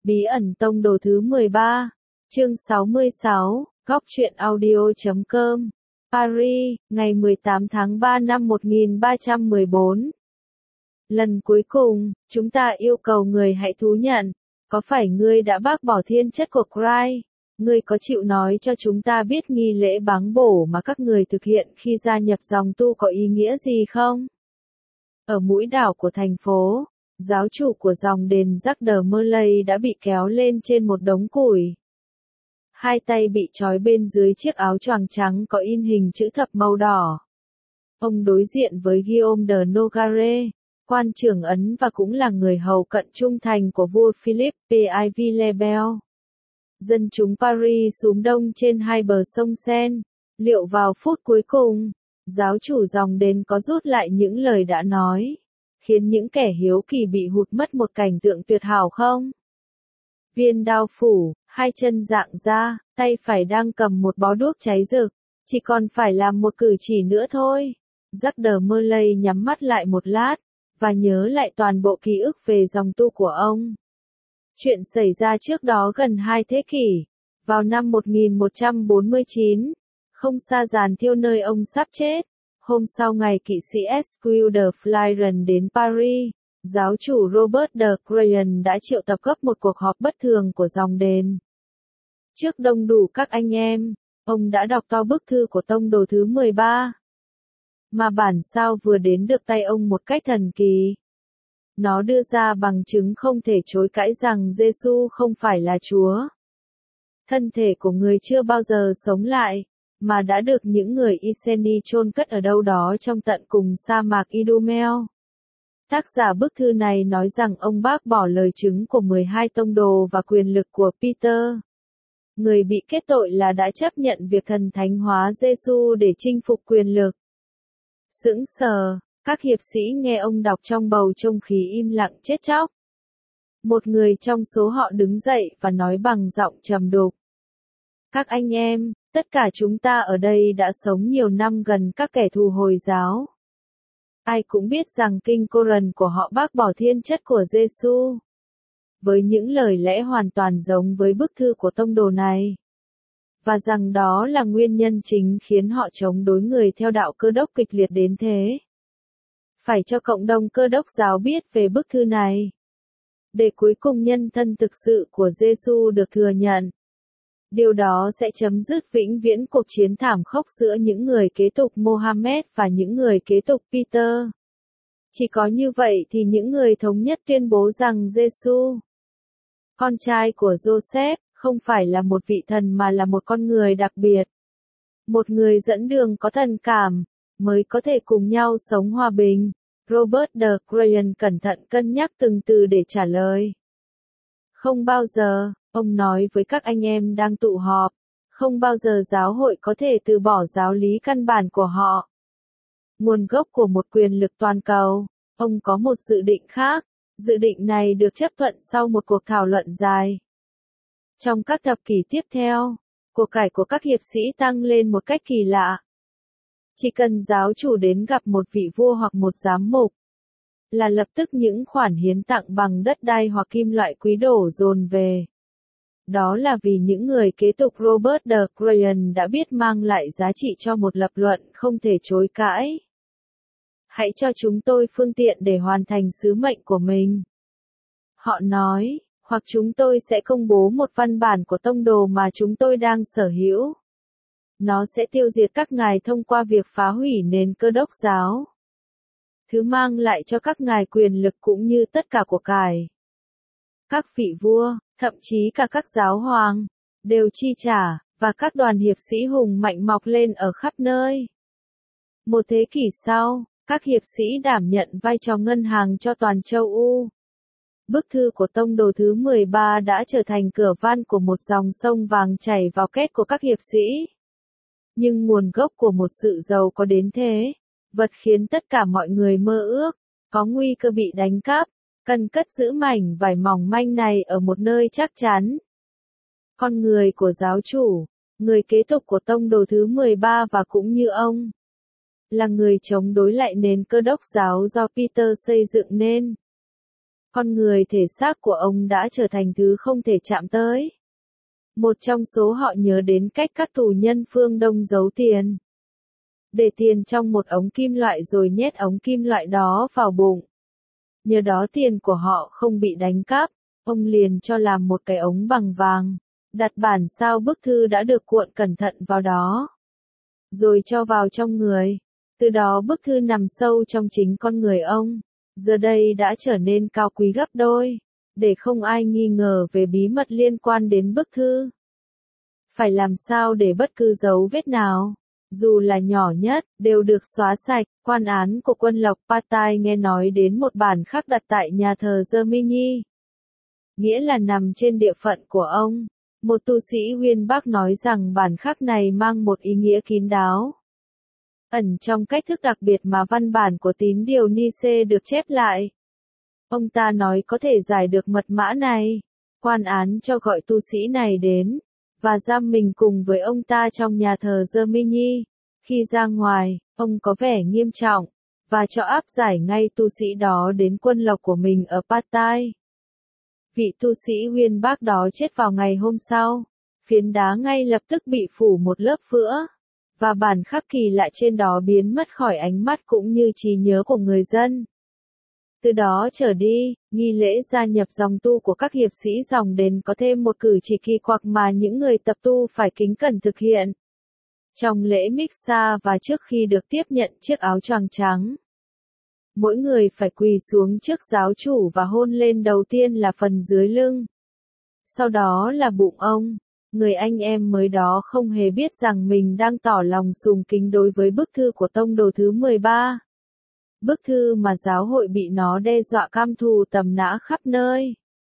Bí ẩn tông đồ thứ 13, chương 66, góc truyện audio.com, Paris, ngày 18 tháng 3 năm 1314. Lần cuối cùng, chúng ta yêu cầu người hãy thú nhận, có phải ngươi đã bác bỏ thiên chất của Christ? Ngươi có chịu nói cho chúng ta biết nghi lễ báng bổ mà các người thực hiện khi gia nhập dòng tu có ý nghĩa gì không? Ở mũi đảo của thành phố, giáo chủ của dòng đền Jacques de Molay đã bị kéo lên trên một đống củi. Hai tay bị trói bên dưới chiếc áo choàng trắng có in hình chữ thập màu đỏ. Ông đối diện với Guillaume de Nogare, quan trưởng Ấn và cũng là người hầu cận trung thành của vua Philippe IV le Bel. Dân chúng Paris xúm đông trên hai bờ sông Seine. Liệu vào phút cuối cùng, giáo chủ dòng đền có rút lại những lời đã nói, khiến những kẻ hiếu kỳ bị hụt mất một cảnh tượng tuyệt hảo không? Viên đao phủ, hai chân dạng ra, tay phải đang cầm một bó đuốc cháy rực, chỉ còn phải làm một cử chỉ nữa thôi. Jacques de Molay nhắm mắt lại một lát, và nhớ lại toàn bộ ký ức về dòng tu của ông. Chuyện xảy ra trước đó gần 2 thế kỷ, vào năm 1149, không xa giàn thiêu nơi ông sắp chết. Hôm sau ngày kỵ sĩ Esquire de Flyron đến Paris, giáo chủ Robert de Crayon đã triệu tập gấp một cuộc họp bất thường của dòng đền. Trước đông đủ các anh em, ông đã đọc to bức thư của tông đồ thứ 13. Mà bản sao vừa đến được tay ông một cách thần kỳ. Nó đưa ra bằng chứng không thể chối cãi rằng Giêsu không phải là Chúa. Thân thể của người chưa bao giờ sống lại, mà đã được những người Iceni chôn cất ở đâu đó trong tận cùng sa mạc Idumea. Tác giả bức thư này nói rằng ông bác bỏ lời chứng của 12 tông đồ và quyền lực của Peter. Người bị kết tội là đã chấp nhận việc thần thánh hóa Giêsu để chinh phục quyền lực. Sững sờ, các hiệp sĩ nghe ông đọc trong bầu không khí im lặng chết chóc. Một người trong số họ đứng dậy và nói bằng giọng trầm đục. Các anh em, tất cả chúng ta ở đây đã sống nhiều năm gần các kẻ thù Hồi giáo. Ai cũng biết rằng kinh Coran của họ bác bỏ thiên chất của Giêsu, với những lời lẽ hoàn toàn giống với bức thư của tông đồ này. Và rằng đó là nguyên nhân chính khiến họ chống đối người theo đạo Cơ đốc kịch liệt đến thế. Phải cho cộng đồng Cơ đốc giáo biết về bức thư này, để cuối cùng nhân thân thực sự của Giêsu được thừa nhận. Điều đó sẽ chấm dứt vĩnh viễn cuộc chiến thảm khốc giữa những người kế tục Mohammed và những người kế tục Peter. Chỉ có như vậy thì những người thống nhất tuyên bố rằng Giêsu, con trai của Joseph, không phải là một vị thần mà là một con người đặc biệt. Một người dẫn đường có thần cảm, mới có thể cùng nhau sống hòa bình. Robert de Crayon cẩn thận cân nhắc từng từ để trả lời. Không bao giờ, ông nói với các anh em đang tụ họp, không bao giờ giáo hội có thể từ bỏ giáo lý căn bản của họ. Nguồn gốc của một quyền lực toàn cầu, ông có một dự định khác. Dự định này được chấp thuận sau một cuộc thảo luận dài. Trong các thập kỷ tiếp theo, của cải của các hiệp sĩ tăng lên một cách kỳ lạ. Chỉ cần giáo chủ đến gặp một vị vua hoặc một giám mục, là lập tức những khoản hiến tặng bằng đất đai hoặc kim loại quý đổ dồn về. Đó là vì những người kế tục Robert de Crayon đã biết mang lại giá trị cho một lập luận không thể chối cãi. Hãy cho chúng tôi phương tiện để hoàn thành sứ mệnh của mình. Họ nói, hoặc chúng tôi sẽ công bố một văn bản của tông đồ mà chúng tôi đang sở hữu. Nó sẽ tiêu diệt các ngài thông qua việc phá hủy nền Cơ đốc giáo. Thứ mang lại cho các ngài quyền lực cũng như tất cả của cải. Các vị vua, thậm chí cả các giáo hoàng, đều chi trả, và các đoàn hiệp sĩ hùng mạnh mọc lên ở khắp nơi. Một thế kỷ sau, các hiệp sĩ đảm nhận vai trò ngân hàng cho toàn châu Âu. Bức thư của tông đồ thứ 13 đã trở thành cửa van của một dòng sông vàng chảy vào két của các hiệp sĩ. Nhưng nguồn gốc của một sự giàu có đến thế, vật khiến tất cả mọi người mơ ước, có nguy cơ bị đánh cắp, cần cất giữ mảnh vải mỏng manh này ở một nơi chắc chắn. Con người của giáo chủ, người kế tục của tông đồ thứ 13 và cũng như ông, là người chống đối lại nền Cơ đốc giáo do Peter xây dựng nên. Con người thể xác của ông đã trở thành thứ không thể chạm tới. Một trong số họ nhớ đến cách các tù nhân phương Đông giấu tiền. Để tiền trong một ống kim loại rồi nhét ống kim loại đó vào bụng. Nhờ đó tiền của họ không bị đánh cắp, ông liền cho làm một cái ống bằng vàng, đặt bản sao bức thư đã được cuộn cẩn thận vào đó. Rồi cho vào trong người. Từ đó bức thư nằm sâu trong chính con người ông, giờ đây đã trở nên cao quý gấp đôi, để không ai nghi ngờ về bí mật liên quan đến bức thư. Phải làm sao để bất cứ dấu vết nào, dù là nhỏ nhất, đều được xóa sạch. Quan án của quân lộc Pattaya nghe nói đến một bản khắc đặt tại nhà thờ Gemini, nghĩa là nằm trên địa phận của ông. Một tu sĩ Uyên Bắc nói rằng bản khắc này mang một ý nghĩa kín đáo, ẩn trong cách thức đặc biệt mà văn bản của tín điều Nice được chép lại. Ông ta nói có thể giải được mật mã này. Quan án cho gọi tu sĩ này đến, và giam mình cùng với ông ta trong nhà thờ Gemini. Khi ra ngoài, ông có vẻ nghiêm trọng, và cho áp giải ngay tu sĩ đó đến quân lộc của mình ở Pattaya. Vị tu sĩ Uyên Bắc đó chết vào ngày hôm sau. Phiến đá ngay lập tức bị phủ một lớp vữa, và bản khắc kỳ lạ trên đó biến mất khỏi ánh mắt cũng như trí nhớ của người dân. Từ đó trở đi, nghi lễ gia nhập dòng tu của các hiệp sĩ dòng đền có thêm một cử chỉ kỳ quặc mà những người tập tu phải kính cẩn thực hiện. Trong lễ Mixa và trước khi được tiếp nhận chiếc áo choàng trắng, mỗi người phải quỳ xuống trước giáo chủ và hôn lên đầu tiên là phần dưới lưng. Sau đó là bụng ông. Người anh em mới đó không hề biết rằng mình đang tỏ lòng sùng kính đối với bức thư của tông đồ thứ 13. Bức thư mà giáo hội bị nó đe dọa cam thù tầm nã khắp nơi.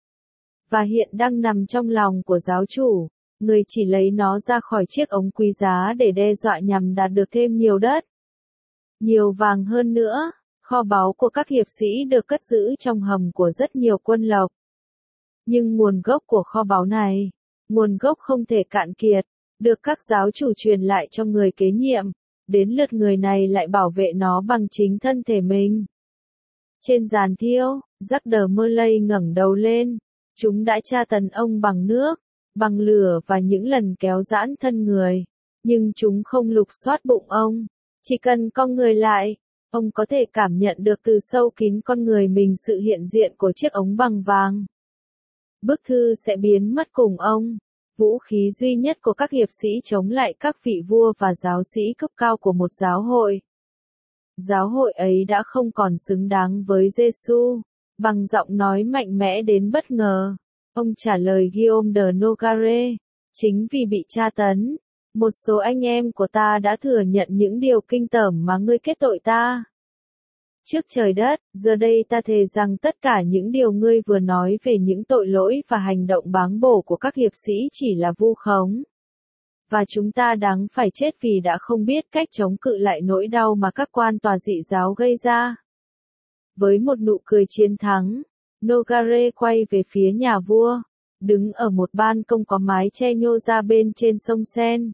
Và hiện đang nằm trong lòng của giáo chủ. Người chỉ lấy nó ra khỏi chiếc ống quý giá để đe dọa nhằm đạt được thêm nhiều đất, nhiều vàng hơn nữa. Kho báu của các hiệp sĩ được cất giữ trong hầm của rất nhiều quân lộc. Nhưng nguồn gốc của kho báu này, nguồn gốc không thể cạn kiệt, được các giáo chủ truyền lại cho người kế nhiệm. Đến lượt người này lại bảo vệ nó bằng chính thân thể mình. Trên giàn thiêu, Jacques Merley ngẩng đầu lên. Chúng đã tra tấn ông bằng nước, bằng lửa và những lần kéo giãn thân người. Nhưng chúng không lục soát bụng ông. Chỉ cần cong người lại, ông có thể cảm nhận được từ sâu kín con người mình sự hiện diện của chiếc ống bằng vàng. Bức thư sẽ biến mất cùng ông. Vũ khí duy nhất của các hiệp sĩ chống lại các vị vua và giáo sĩ cấp cao của một giáo hội. Giáo hội ấy đã không còn xứng đáng với Giêsu. Bằng giọng nói mạnh mẽ đến bất ngờ, ông trả lời Guillaume de Nogare, chính vì bị tra tấn, một số anh em của ta đã thừa nhận những điều kinh tởm mà ngươi kết tội ta. Trước trời đất, giờ đây ta thề rằng tất cả những điều ngươi vừa nói về những tội lỗi và hành động báng bổ của các hiệp sĩ chỉ là vu khống. Và chúng ta đáng phải chết vì đã không biết cách chống cự lại nỗi đau mà các quan tòa dị giáo gây ra. Với một nụ cười chiến thắng, Nogare quay về phía nhà vua, đứng ở một ban công có mái che nhô ra bên trên sông Sen.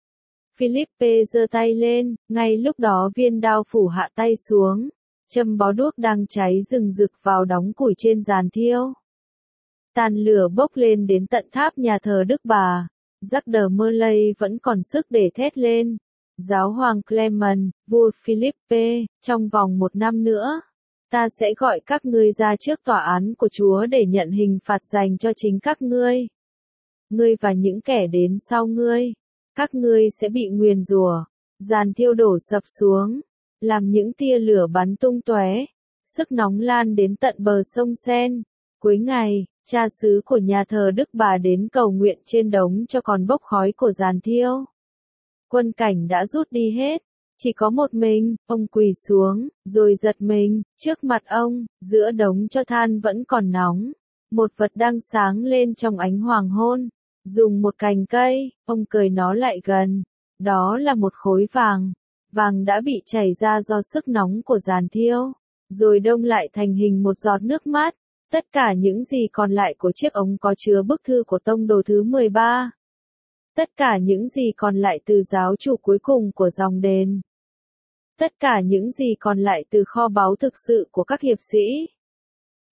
Philippe giơ tay lên, ngay lúc đó viên đao phủ hạ tay xuống, châm bó đuốc đang cháy rừng rực vào đóng củi trên giàn thiêu. Tàn lửa bốc lên đến tận tháp nhà thờ Đức Bà. Jacques Merley vẫn còn sức để thét lên. Giáo hoàng Clement, vua Philippe, trong vòng 1 năm nữa, ta sẽ gọi các ngươi ra trước tòa án của Chúa để nhận hình phạt dành cho chính các ngươi. Ngươi và những kẻ đến sau ngươi, các ngươi sẽ bị nguyền rủa. Giàn thiêu đổ sập xuống, làm những tia lửa bắn tung tóe, sức nóng lan đến tận bờ sông Sen. Cuối ngày, cha xứ của nhà thờ Đức Bà đến cầu nguyện trên đống cho còn bốc khói của giàn thiêu. Quân cảnh đã rút đi hết, chỉ có một mình, ông quỳ xuống, rồi giật mình, trước mặt ông, giữa đống cho than vẫn còn nóng, một vật đang sáng lên trong ánh hoàng hôn. Dùng một cành cây, ông cởi nó lại gần, đó là một khối vàng. Vàng đã bị chảy ra do sức nóng của giàn thiêu, rồi đông lại thành hình một giọt nước mắt. Tất cả những gì còn lại của chiếc ống có chứa bức thư của tông đồ thứ 13. Tất cả những gì còn lại từ giáo chủ cuối cùng của dòng đền. Tất cả những gì còn lại từ kho báu thực sự của các hiệp sĩ.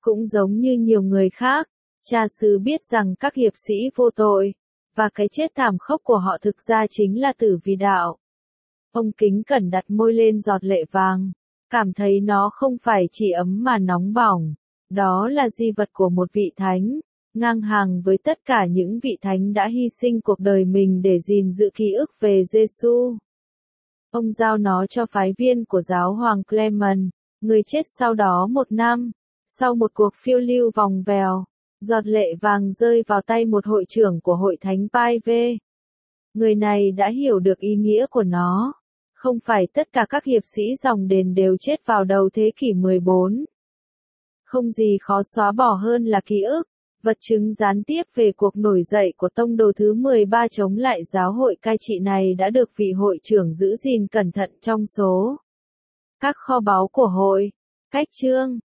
Cũng giống như nhiều người khác, cha xứ biết rằng các hiệp sĩ vô tội, và cái chết thảm khốc của họ thực ra chính là tử vì đạo. Ông kính cẩn đặt môi lên giọt lệ vàng, cảm thấy nó không phải chỉ ấm mà nóng bỏng. Đó là di vật của một vị thánh, ngang hàng với tất cả những vị thánh đã hy sinh cuộc đời mình để gìn giữ ký ức về Giêsu. Ông giao nó cho phái viên của giáo hoàng Clement, người chết sau đó 1 năm. Sau một cuộc phiêu lưu vòng vèo, giọt lệ vàng rơi vào tay một hội trưởng của hội thánh Paive. Người này đã hiểu được ý nghĩa của nó. Không phải tất cả các hiệp sĩ dòng đền đều chết vào đầu thế kỷ 14. Không gì khó xóa bỏ hơn là ký ức, vật chứng gián tiếp về cuộc nổi dậy của tông đồ thứ 13 chống lại giáo hội cai trị này đã được vị hội trưởng giữ gìn cẩn thận trong số các kho báu của hội. Cách chương